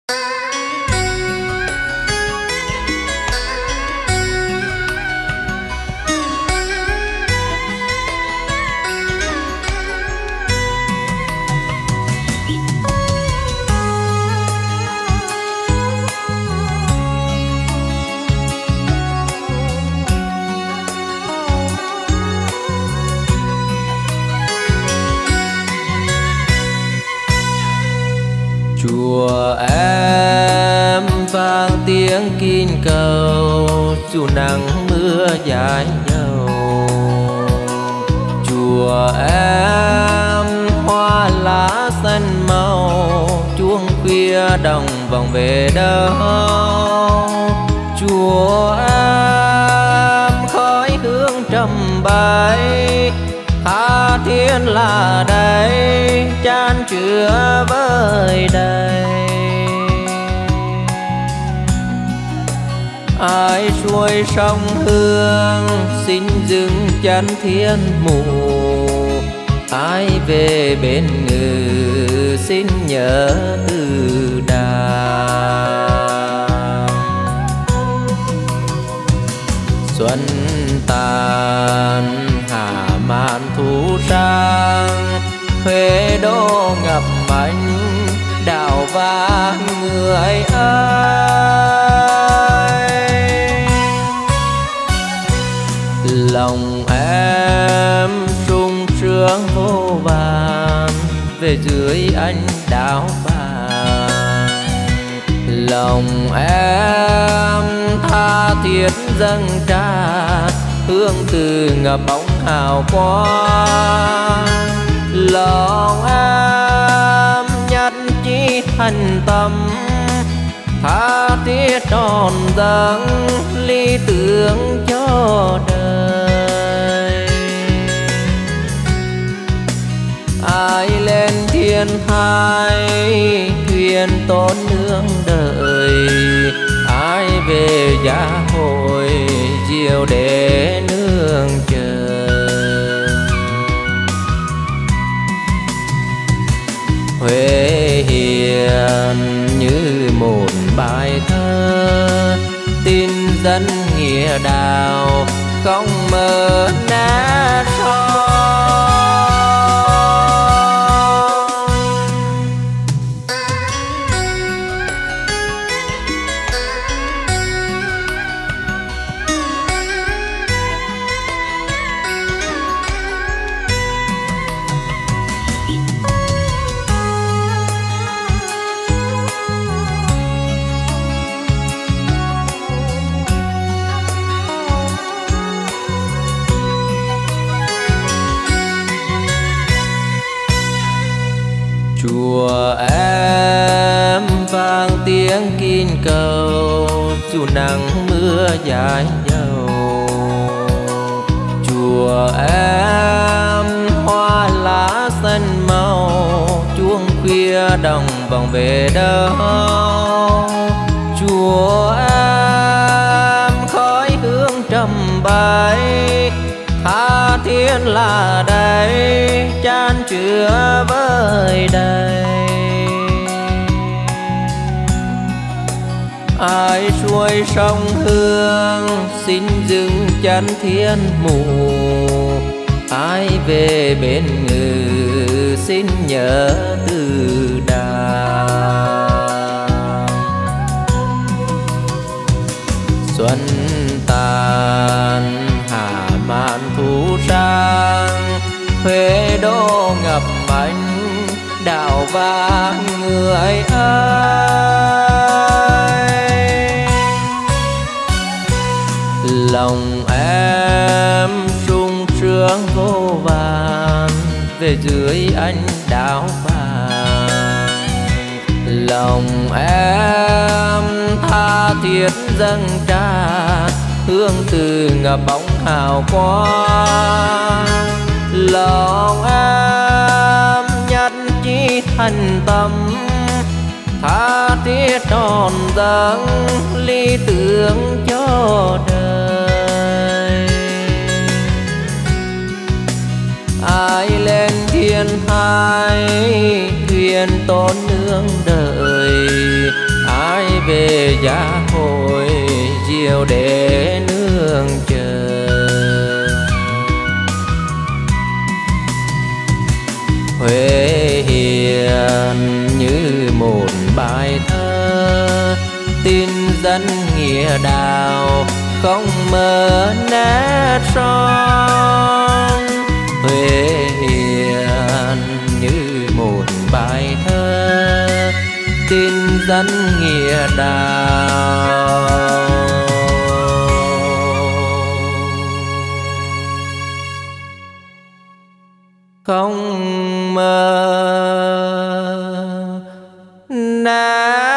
Chùa em vang tiếng kinh cầu, dù nắng mưa dài dầu. Chùa em hoa lá xanh màu, chuông khuya đồng vòng về đâu. Chùa em khói hương trầm bay, tha thiết là đây chan chứa vơi đầy. Ai xuôi sông Hương xin dừng chân thiên mù, ai về bên Ngự xin nhớ từ đàng. Xuân tàn hạ màn thu sang, Huế đô ngập mạnh đảo vang người ơi. Lòng em sung sướng vô vàn, về dưới ánh đảo vàng. Lòng em tha thiết dâng tràn, hương từ ngập bóng hào quang. Lòng em nhất chí thành tâm, tha thiết tròn dâng lý tưởng cho đời. Ai lên thiên thai thuyền tôn nương đợi, ai về gia hội diệu để nương chờ. Huế hiền như một bài thơ, tin dân nghĩa đạo không mờ nát son. Chùa em vang tiếng kinh cầu, dù nắng mưa dài dầu. Chùa em hoa lá xanh màu, chuông khuya đồng vòng về đâu. Chùa em khói hương trầm bay, tha thiết là đây chan chứa vơi đầy. Ai xuôi sông Hương xin dừng chân thiên mù, ai về bên Ngự xin nhớ từ đàng. Xuân tàn hạ màn thu sang, Huế đô ngập mạnh đảo vang người ơi. Lòng em sung sướng vô vàn, về dưới ánh đảo vàng. Lòng em tha thiết dâng tràn, hương từ ngập bóng hào quang. Lòng em nhất chí thành tâm, tha thiết tròn dâng lý tưởng cho đời. Ai lên thiên thai thuyền tôn nương đợi, giá hồi diều để nương chờ. Huế hiền như một bài thơ, tin dân nghĩa đạo không mờ nét son. Huế hiền như một bài thơ, tin dân nghĩa đạo. Không mờ nát